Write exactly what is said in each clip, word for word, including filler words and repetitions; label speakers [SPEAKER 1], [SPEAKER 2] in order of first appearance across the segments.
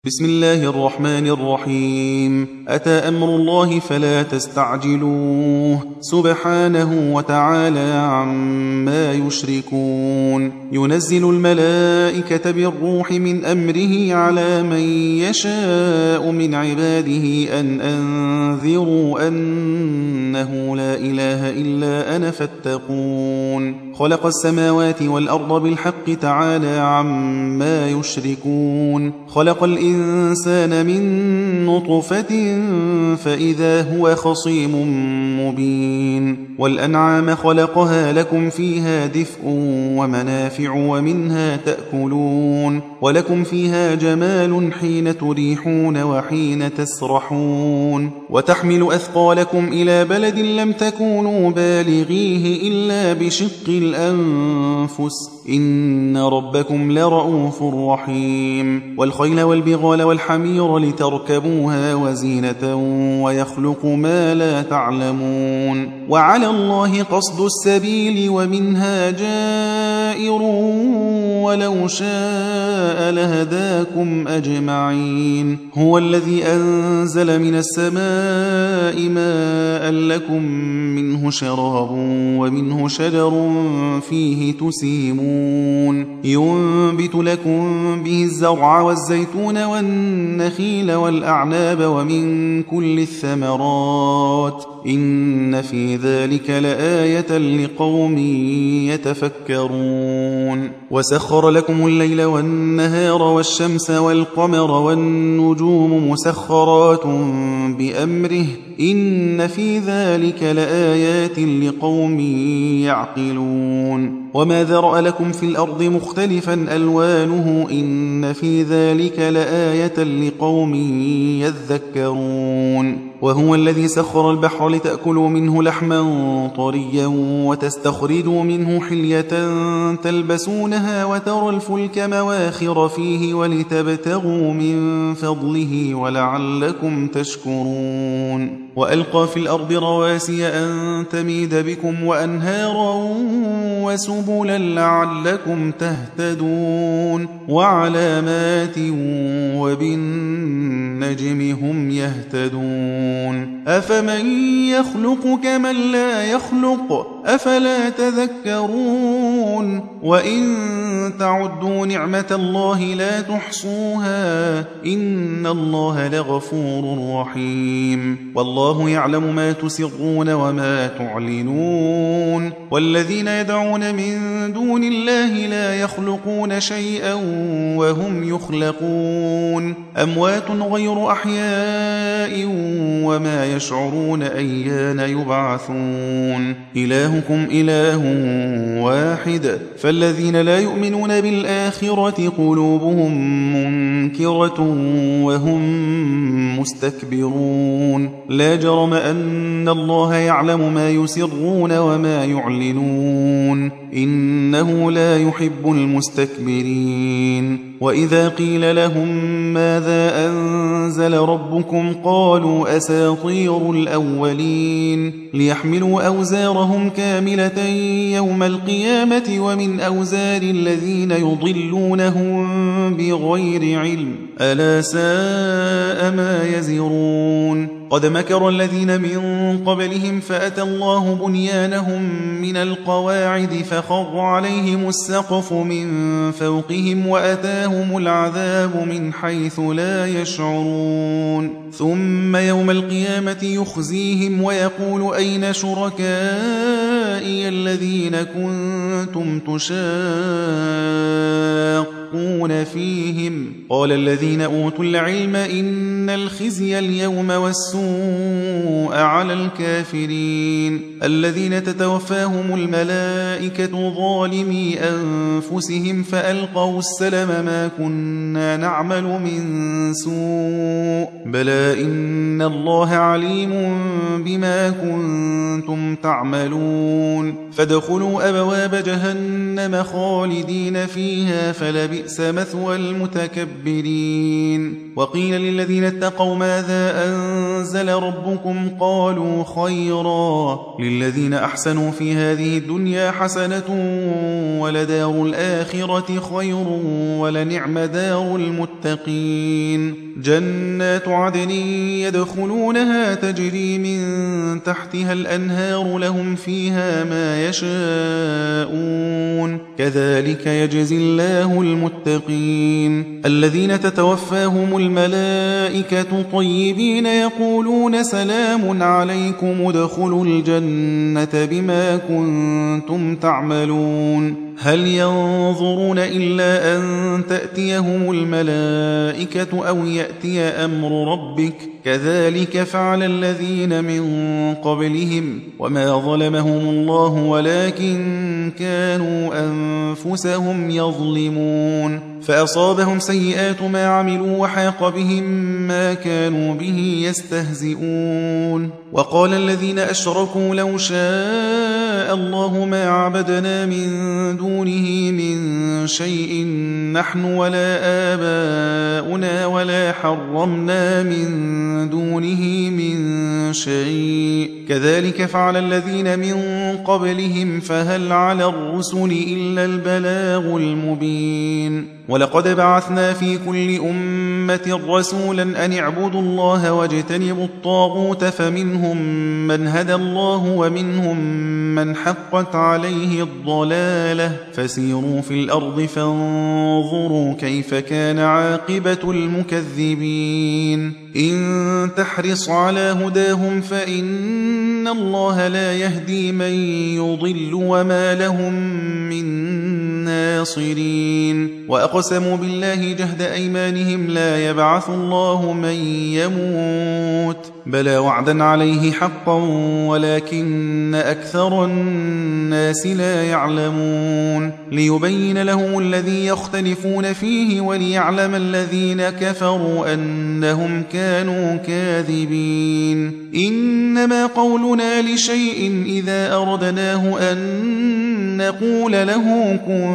[SPEAKER 1] بسم الله الرحمن الرحيم. أتى أمر الله فلا تستعجلوه سبحانه وتعالى عما يشركون. ينزل الملائكة بالروح من أمره على من يشاء من عباده أن أنذروا أنه لا إله إلا أنا فاتقون. خلق السماوات والأرض بالحق تعالى عما يشركون. خلق الإنسان من نطفة فإذا هو خصيم مبين. والأنعام خلقها لكم فيها دفء ومنافع ومنها تأكلون ولكم فيها جمال حين تريحون وحين تسرحون. وتحمل أثقالكم إلى بلد لم تكونوا بالغيه إلا بشق الأنفس إن ربكم لرؤوف رحيم. والخيل والبغال والحمير لتركبوها وزينة ويخلق ما لا تعلمون. وعلى الله قصد السبيل ومنها جائر ولو شاء لهداكم أجمعين. هو الذي أنزل من السماء ماء لكم منه شراب ومنه شجر فيه تسيمون. ينبت لكم به الزرع والزيتون والنخيل والأعناب ومن كل الثمرات إن في ذلك لآية لقوم يتفكرون. وسخر لكم الليل والنهار والشمس والقمر والنجوم مسخرات بأمره إن في ذلك لآيات لقوم يعقلون. وما ذرأ لكم في الأرض مختلفا ألوانه إن في ذلك لآية لقوم يذكرون. وهو الذي سخر البحر لتأكلوا منه لحما طريا وتستخرجوا منه حلية تلبسونها وترى الفلك مواخر فيه ولتبتغوا من فضله ولعلكم تشكرون. وألقى في الأرض رواسي أن تميد بكم وأنهارا وسبلا لعلكم تهتدون. وعلامات وبالنجم هم يهتدون. أفمن يخلق كمن لا يخلق أفلا تذكرون. وإن تعدوا نعمة الله لا تحصوها إن الله لغفور رحيم. والله يعلم ما تسرون وما تعلنون. والذين يدعون من دون الله لا يخلقون شيئا وهم يخلقون. أموات غير أحياء وما يشعرون أيان يبعثون. إلهكم إله واحد فالذين لا يؤمنون بالآخرة قلوبهم منكرة وهم مستكبرون. لا جرم أن الله يعلم ما يسرون وما يعلنون إنه لا يحب المستكبرين. وإذا قيل لهم ماذا أنزل ربكم قالوا أساطير الأولين ليحملوا أوزارهم كاملة يوم القيامة ومن أوزار الذين يضلونهم بغير علم ألا ساء ما يزرون. قد مكر الذين من قبلهم فأتى الله بنيانهم من القواعد فخر عليهم السقف من فوقهم وأتاهم العذاب من حيث لا يشعرون. ثم يوم القيامة يخزيهم ويقول أين شركائي الذين كنتم تشاقون فيهم قال الذين أوتوا العلم إن الخزي اليوم والسوء على الكافرين الذين تتوفاهم الملائكة ظالمي أنفسهم فألقوا السلم ما كنا نعمل من سوء بلى إن الله عليم بما كنتم تعملون. فادخلوا أبواب جهنم خالدين فيها فلبئس مثوى المتكبرين. وقيل للذين اتقوا ماذا أنزل ربكم قالوا خيرا للذين أحسنوا في هذه الدنيا حسنة ولدار الآخرة خير ولنعم دار المتقين جنات عدن يدخلونها تجري من تحتها الأنهار لهم فيها ما يشاءون كذلك يجزي الله المتقين الذين تتوفاهم الملائكة طيبين يقولون سلام عليكم ادخلوا الجنة بما كنتم تعملون هل ينظرون إلا أن تأتيهم الملائكة أو يأتي أمر ربك كذلك فعل الذين من قبلهم وما ظلمهم الله ولكن كانوا أنفسهم يظلمون فأصابهم سيئات ما عملوا وحاق بهم ما كانوا به يستهزئون وقال الذين أشركوا لو شاء الله ما عبدنا من دونه من شيء نحن ولا آباؤنا ولا حرمنا من دونه من شيء كذلك فعل الذين من قبلهم فهل على الرسل إلا البلاغ المبين ولقد بعثنا في كل أمة رسولا أن اعبدوا الله واجتنبوا الطاغوت فمنهم من هدى الله ومنهم من حقت عليه الضلالة فسيروا في الأرض فانظروا كيف كان عاقبة المكذبين إن تحرص على هداهم فإن الله لا يهدي من يضل وما لهم من ناصرين وأقسموا بالله جهد أيمانهم لا يبعث الله من يموت بلى وعدا عليه حقا ولكن أكثر الناس لا يعلمون ليبين لهم الذي يختلفون فيه وليعلم الذين كفروا أنهم كانوا كاذبين إنما قولنا لشيء إذا أردناه أن نقول له كن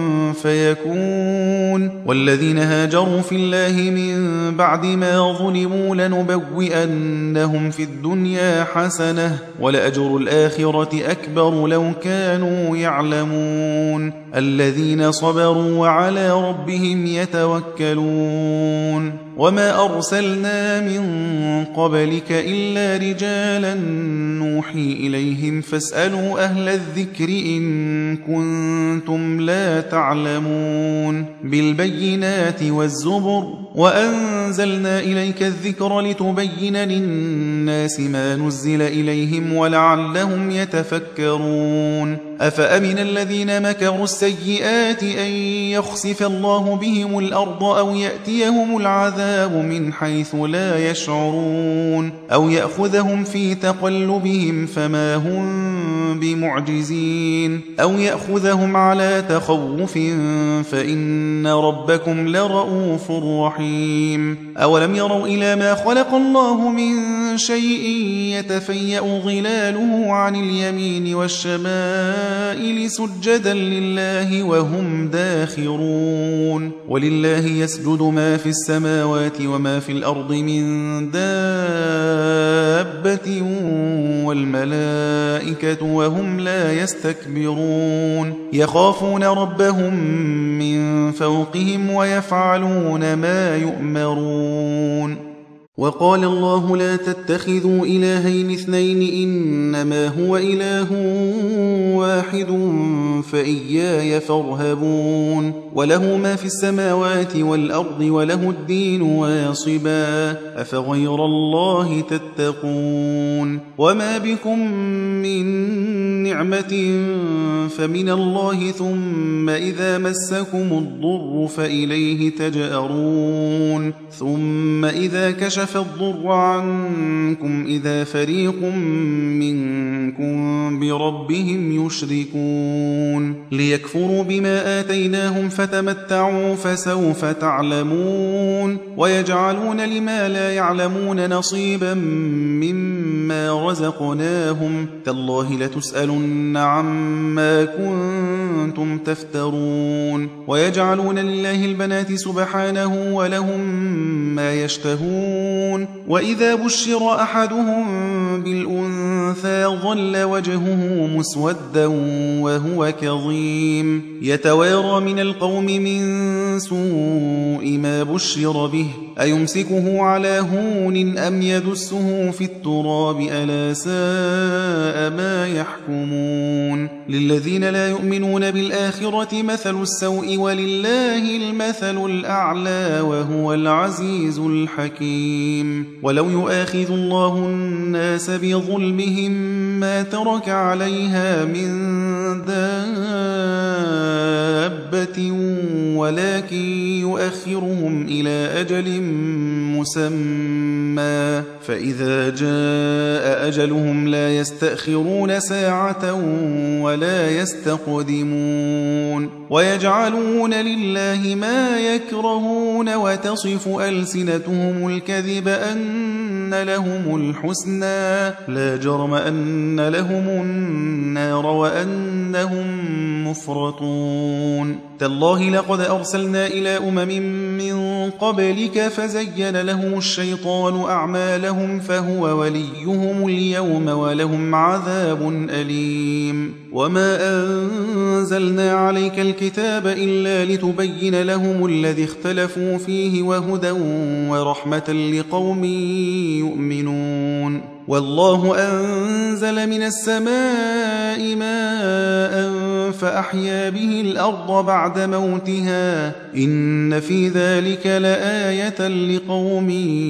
[SPEAKER 1] فيكون والذين هاجروا في الله من بعد ما ظلموا لنبوئنهم في الدنيا حسنة ولأجر الآخرة أكبر لو كانوا يعلمون الذين صبروا وعلى ربهم يتوكلون وما أرسلنا من قبلك إلا رجالا نوحي إليهم فاسألوا أهل الذكر إن كنتم لا تعلمون بالبينات والزبر وأنزلنا إليك الذكر لتبين للناس ما نزل إليهم ولعلهم يتفكرون أفأمن الذين مكروا السيئات أن يخسف الله بهم الأرض أو يأتيهم العذاب من حيث لا يشعرون أو يأخذهم في تقلبهم فما هم بمعجزين أو يأخذهم على تخوف فإن ربكم لرؤوف رحيم أولم يروا إلى ما خلق الله من شيء يتفيأ ظلاله عن اليمين والشمائل سجدا لله وهم داخرون ولله يسجد ما في السماوات وما في الأرض من دابة والملائكة وهم لا يستكبرون يخافون ربهم من فوقهم ويفعلون ما يؤمرون وقال الله لا تتخذوا إلهين اثنين إنما هو إله واحد فإياي فارهبون وله ما في السماوات والأرض وله الدين واصبا أفغير الله تتقون وما بكم من نعمة فمن الله ثم إذا مسكم الضر فإليه تجأرون ثم إذا كشف الضر عنكم إذا فريق منكم بربهم يشركون ليكفروا بما آتيناهم فتمتعوا فسوف تعلمون ويجعلون لما لا يعلمون نصيبا مما مما رزقناهم تالله لتسألن عما كنتم تفترون ويجعلون لله البنات سبحانه ولهم ما يشتهون وإذا بشر أحدهم بالأنثى ظل وجهه مسودا وهو كظيم يتوارى من القوم من سوء ما بشر به أيمسكه على هون أم يدسه في التراب ألا ساء ما يحكمون للذين لا يؤمنون بالآخرة مثل السوء ولله المثل الأعلى وهو العزيز الحكيم ولو يؤاخذ الله الناس بظلمهم ما ترك عليها من دابة ولكن يؤخرهم إلى أجل مسمى فإذا جاء أجلهم لا يستأخرون ساعة ولا يستقدمون ويجعلون لله ما يكرهون وتصف ألسنتهم الكذب أن لهم الحسنى لا جرم أن لهم النار وأنهم مفرطون تالله لقد أرسلنا إلى أمم من قبلك فزين لهم الشيطان أعمالهم فهو وليهم اليوم ولهم عذاب أليم وما أنزلنا عليك الكتاب إلا لتبين لهم الذي اختلفوا فيه وهدى ورحمة لقوم يؤمنون والله أنزل من السماء ماء فأحيا به الأرض بعد موتها إن في ذلك لآية لقوم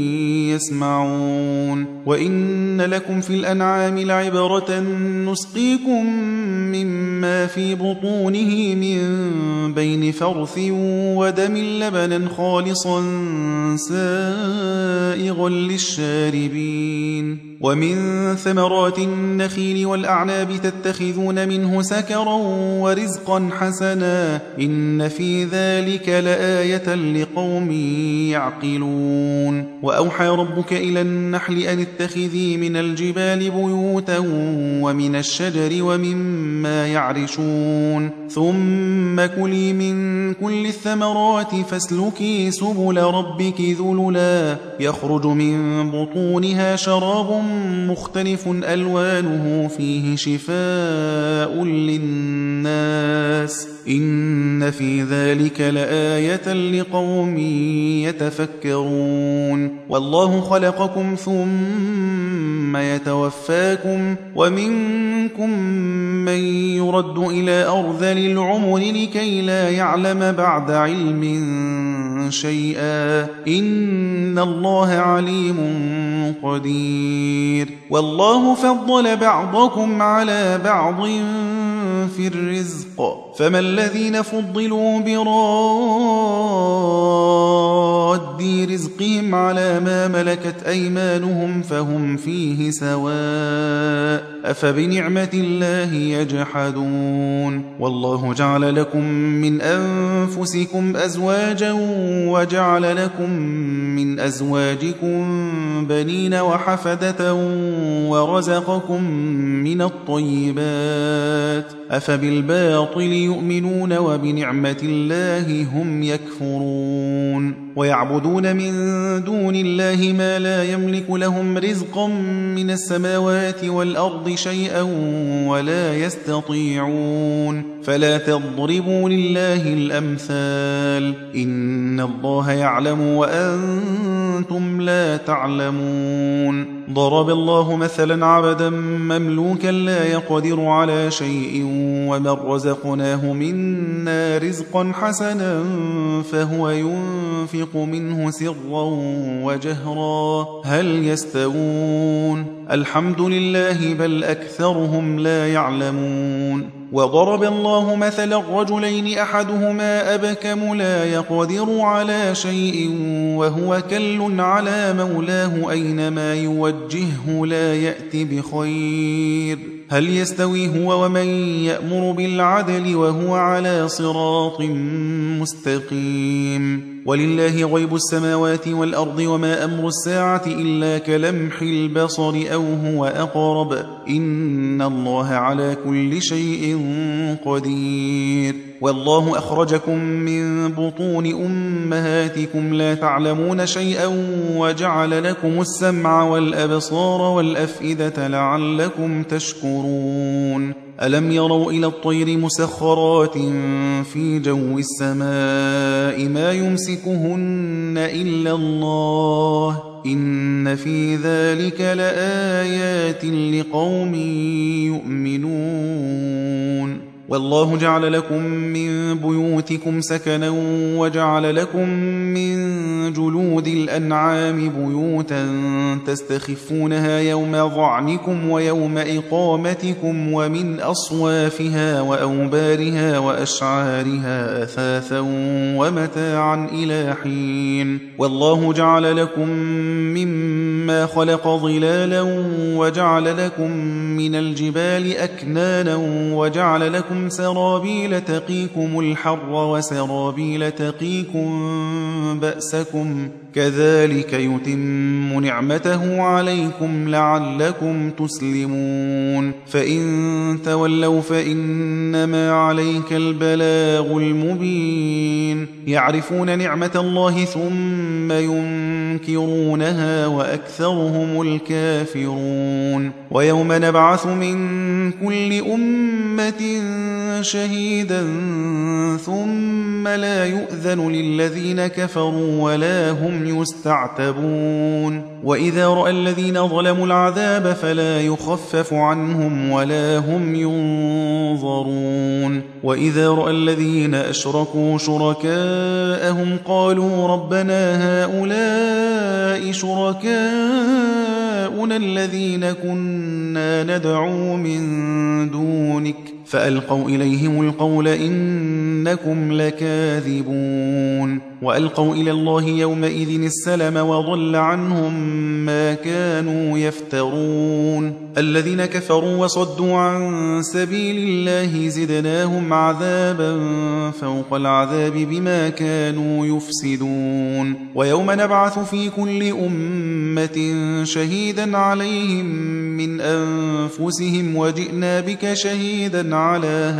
[SPEAKER 1] يسمعون وإن لكم في الأنعام لعبرة نسقيكم مما في بطونه من بين فرث ودم لبنا خالصا سائغا للشاربين ومن ثمرات النخيل والأعناب تتخذون منه سكرا ورزقا حسنا إن في ذلك لآية لقوم يعقلون وأوحى ربك إلى النحل أن اتخذي من الجبال بيوتا ومن الشجر ومما يعرشون ثم كلي من كل الثمرات فاسلكي سبل ربك ذللا يخرج من بطونها شراب مختلف ألوانه فيه شفاء للناس إن في ذلك لآية لقوم يتفكرون والله خلقكم ثم يتوفاكم ومنكم من يرد إلى أرذل العمر لكي لا يعلم بعد علم شيئا إن الله عليم قدير والله فضل بعضكم على بعض في الرزق فما الذين فضلوا براد رزقهم على ما ملكت أيمانهم فهم فيه سواء أفبنعمة الله يجحدون والله جعل لكم من أنفسكم أزواجا وجعل لكم من أزواجكم بنين وحفدة ورزقكم من الطيبات أفبالباطل يؤمنون وبنعمة الله هم يكفرون ويعبدون من دون الله ما لا يملك لهم رزقا من السماوات والأرض شيئا ولا يستطيعون فلا تضربوا لله الأمثال إن الله يعلم وأنتم لا تعلمون ضرب الله مثلا عبدا مملوكا لا يقدر على شيء ومن رزقناه منا رزقا حسنا فهو ينفق منه سرا وجهرا هل يستوون الحمد لله بل أكثرهم لا يعلمون وضرب الله مثلا الرجلين أحدهما أبكم لا يقدر على شيء وهو كل على مولاه أينما يوجهه لا يأتي بخير هل يستوي هو ومن يأمر بالعدل وهو على صراط مستقيم ولله غيب السماوات والأرض وما أمر الساعة إلا كلمح البصر أو هو أقرب إن الله على كل شيء قدير والله أخرجكم من بطون أمهاتكم لا تعلمون شيئا وجعل لكم السمع والأبصار والأفئدة لعلكم تشكرون ألم يروا إلى الطير مسخرات في جو السماء ما يمسكهن إلا الله إن في ذلك لآيات لقوم يؤمنون والله جعل لكم من بيوتكم سكنا وجعل لكم من جلود الأنعام بيوتا تستخفونها يوم ظعنكم ويوم إقامتكم ومن أصوافها وأوبارها وأشعارها أثاثا ومتاعا إلى حين والله جعل لكم مما خلق ظلالا وجعل لكم من الجبال أكنانا وجعل لكم سرابيل تقيكم الحر وسرابيل تقيكم بأسكم كذلك يتم نعمته عليكم لعلكم تسلمون فإن تولوا فإنما عليك البلاغ المبين يعرفون نعمة الله ثم ينكرونها وأكثرهم الكافرون ويوم نبعث من كل أمة شهيدا ثم لا يؤذن للذين كفروا ولا هم يستعتبون وإذا رأى الذين ظلموا العذاب فلا يخفف عنهم ولا هم ينظرون وإذا رأى الذين أشركوا شركاءهم قالوا ربنا هؤلاء شركاؤنا الذين كنا ندعو من دونك فألقوا إليهم القول إنكم لكاذبون وألقوا إلى الله يومئذ السلم وضل عنهم ما كانوا يفترون الذين كفروا وصدوا عن سبيل الله زدناهم عذابا فوق العذاب بما كانوا يفسدون ويوم نبعث في كل أمة شهيدا عليهم من أنفسهم وجئنا بك شهيدا على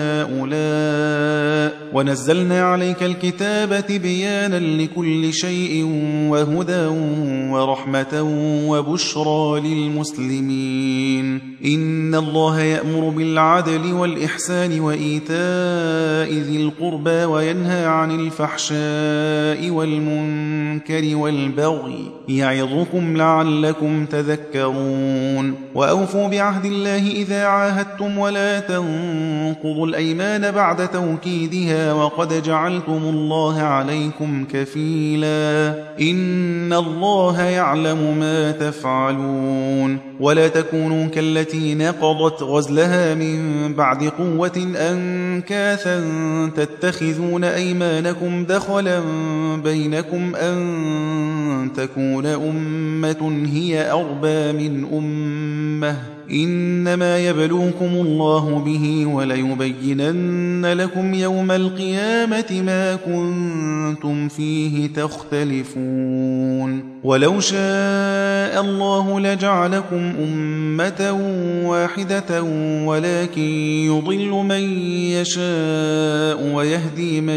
[SPEAKER 1] هؤلاء ونزلنا عليك الكتاب تبيانا لكل شيء وهدى ورحمة وبشرى للمسلمين إن الله يأمر بالعدل والإحسان وإيتاء ذي القربى وينهى عن الفحشاء والمنكر والبغي يعظكم لعلكم تذكرون وأوفوا بعهد الله إذا عاهدتم ولا تنقضوا الأيمان بعد توكيدها وقد جعلتم الله عليكم كفيلا إن الله يعلم ما تفعلون ولا تكونوا كالتي نقضت غزلها من بعد قوة أنكاثا تتخذون أيمانكم دخلا بينكم أن تكون أمة هي أربى من أمة إنما يبلوكم الله به وليبينن لكم يوم القيامة ما كنتم فيه تختلفون ولو شاء الله لجعلكم أمة واحدة ولكن يضل من يشاء ويهدي من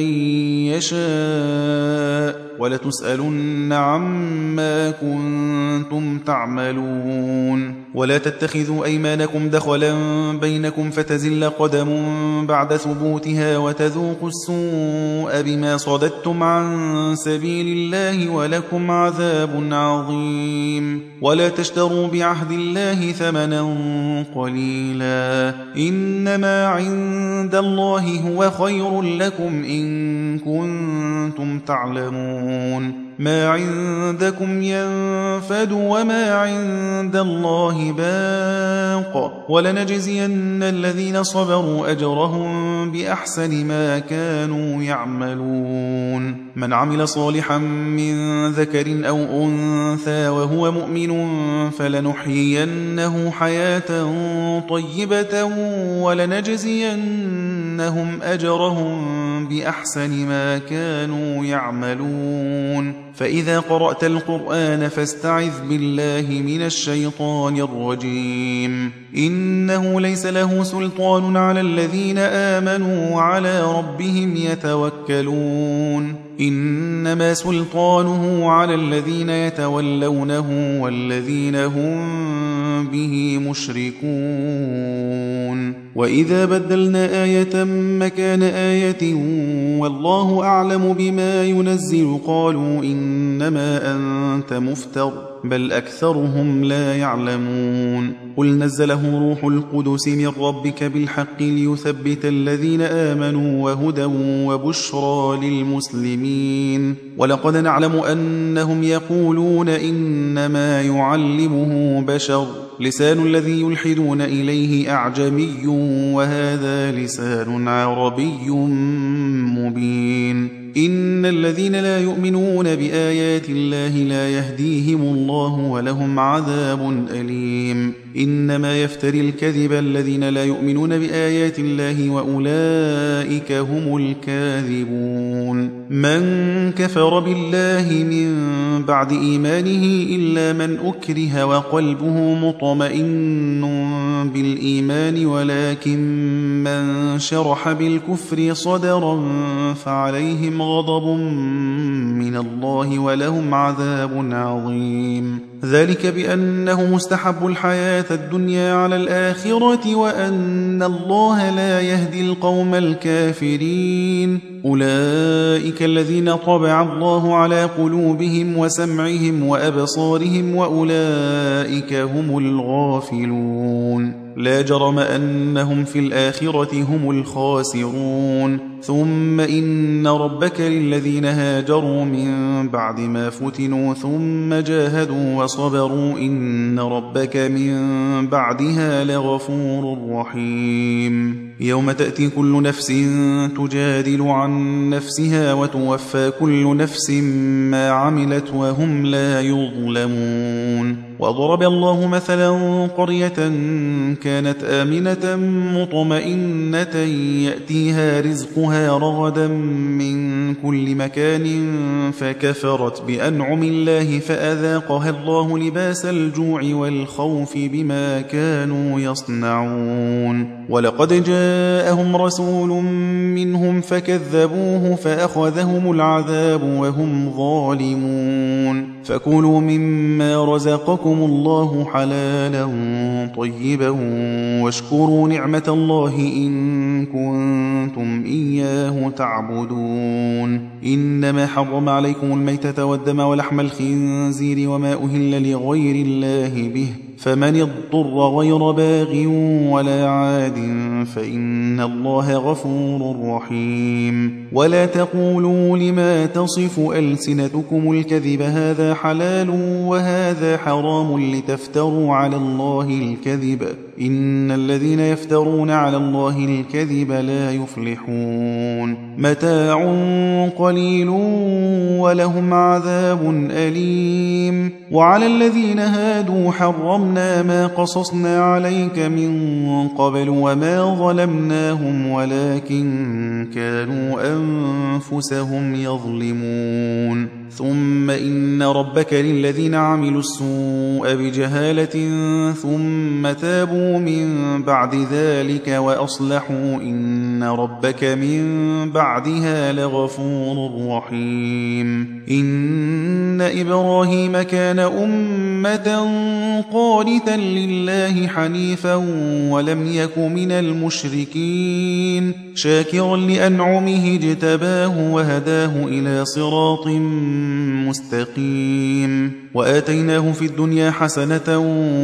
[SPEAKER 1] يشاء ولتسألن عما كنتم تعملون ولا تتخذوا أيمانكم دخلا بينكم فتزل قدم بعد ثبوتها وتذوقوا السوء بما صددتم عن سبيل الله ولكم عذاب عظيم ولا تشتروا بعهد الله ثمنا قليلا إنما عند الله هو خير لكم إن كنتم تعلمون ما عندكم ينفد وما عند الله باق ولنجزين الذين صبروا أجرهم بأحسن ما كانوا يعملون من عمل صالحا من ذكر أو أنثى وهو مؤمن فلنحيينه حياة طيبة ولنجزين لنجزينهم أجرهم بأحسن ما كانوا يعملون فإذا قرأت القرآن فاستعذ بالله من الشيطان الرجيم إنه ليس له سلطان على الذين آمنوا وعلى ربهم يتوكلون إنما سلطانه على الذين يتولونه والذين هم به مشركون وإذا بدلنا آية مكان آية والله أعلم بما ينزل قالوا إنما أنت مفتر بل أكثرهم لا يعلمون قل نزله روح القدس من ربك بالحق ليثبت الذين آمنوا وهدى وبشرى للمسلمين ولقد نعلم أنهم يقولون إنما يعلمه بشر لسان الذي يلحدون إليه أعجمي وهذا لسان عربي مبين إن الذين لا يؤمنون بآيات الله لا يهديهم الله ولهم عذاب أليم إنما يفتري الكذب الذين لا يؤمنون بآيات الله وأولئك هم الكاذبون من كفر بالله من بعد إيمانه إلا من أكره وقلبه مطمئن بالإيمان ولكن من شرح بالكفر صدرا فعليهم غضب من الله ولهم عذاب عظيم ذلك بأنه مستحب الحياة الدنيا على الآخرة وأن الله لا يهدي القوم الكافرين أولئك الذين طبع الله على قلوبهم وسمعهم وأبصارهم وأولئك هم الغافلون لا جرم أنهم في الآخرة هم الخاسرون ثم إن ربك للذين هاجروا من بعد ما فتنوا ثم جاهدوا وصبروا إن ربك من بعدها لغفور رحيم يوم تأتي كل نفس تجادل عن نفسها وتوفى كل نفس ما عملت وهم لا يظلمون وضرب الله مثلا قرية كانت آمنة مطمئنة يأتيها رزقها رغدا من كل مكان فكفرت بأنعم الله فأذاقها الله لباس الجوع والخوف بما كانوا يصنعون ولقد جاءهم رسول منهم فكذبوه فأخذهم العذاب وهم ظالمون فكلوا مما رزقكم الله حلالا طيبا واشكروا نعمة الله إن كنتم إياه تعبدون إنما حرم عليكم الميتة والدم ولحم الخنزير وما أهل لغير الله به فمن اضطر غير باغ ولا عاد فإن الله غفور رحيم ولا تقولوا لما تصف ألسنتكم الكذب هذا حلال وهذا حرام لتفتروا على الله الكذب إن الذين يفترون على الله الكذب لا يفلحون متاع قليل ولهم عذاب أليم وعلى الذين هادوا حرمنا ما قصصنا عليك من قبل وما ظلمناهم ولكن كانوا أنفسهم يظلمون ثم إن ربك للذين عملوا السوء بجهالة ثم تابوا من بعد ذلك وأصلحوا إن ربك من بعدها لغفور رحيم إن إبراهيم كان أمة قانتا لله حنيفا ولم يك من المشركين شاكرا لأنعمه اجتباه وهداه إلى صراط مستقيم وآتيناه في الدنيا حسنة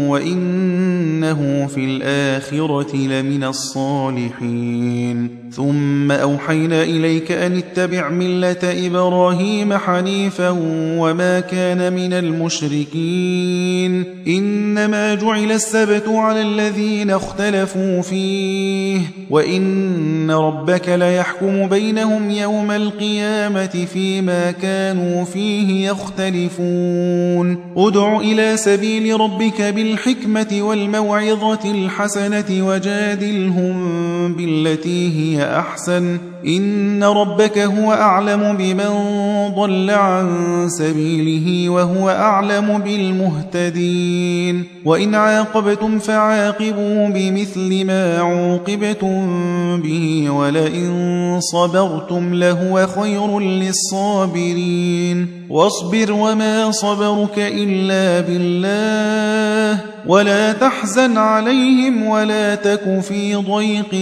[SPEAKER 1] وإنه في الآخرة لمن الصالحين ثم أوحينا إليك أن اتبع ملة إبراهيم حنيفا وما كان من المشركين إنما جعل السبت على الذين اختلفوا فيه وإن ربك ليحكم بينهم يوم القيامة فيما كانوا فيه يختلفون ادع إلى سبيل ربك بالحكمة والموعظة الحسنة وجادلهم بالتي هي هي أحسن إن ربك هو أعلم بمن ضل عن سبيله وهو أعلم بالمهتدين وإن عاقبتم فعاقبوا بمثل ما عوقبتم به ولئن صبرتم لهو خير للصابرين واصبر وما صبرك إلا بالله ولا تحزن عليهم ولا تك في ضيق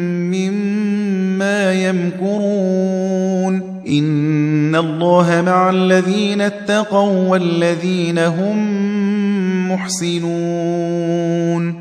[SPEAKER 1] مما يمكرون إن الله مع الذين اتقوا والذين هم محسنون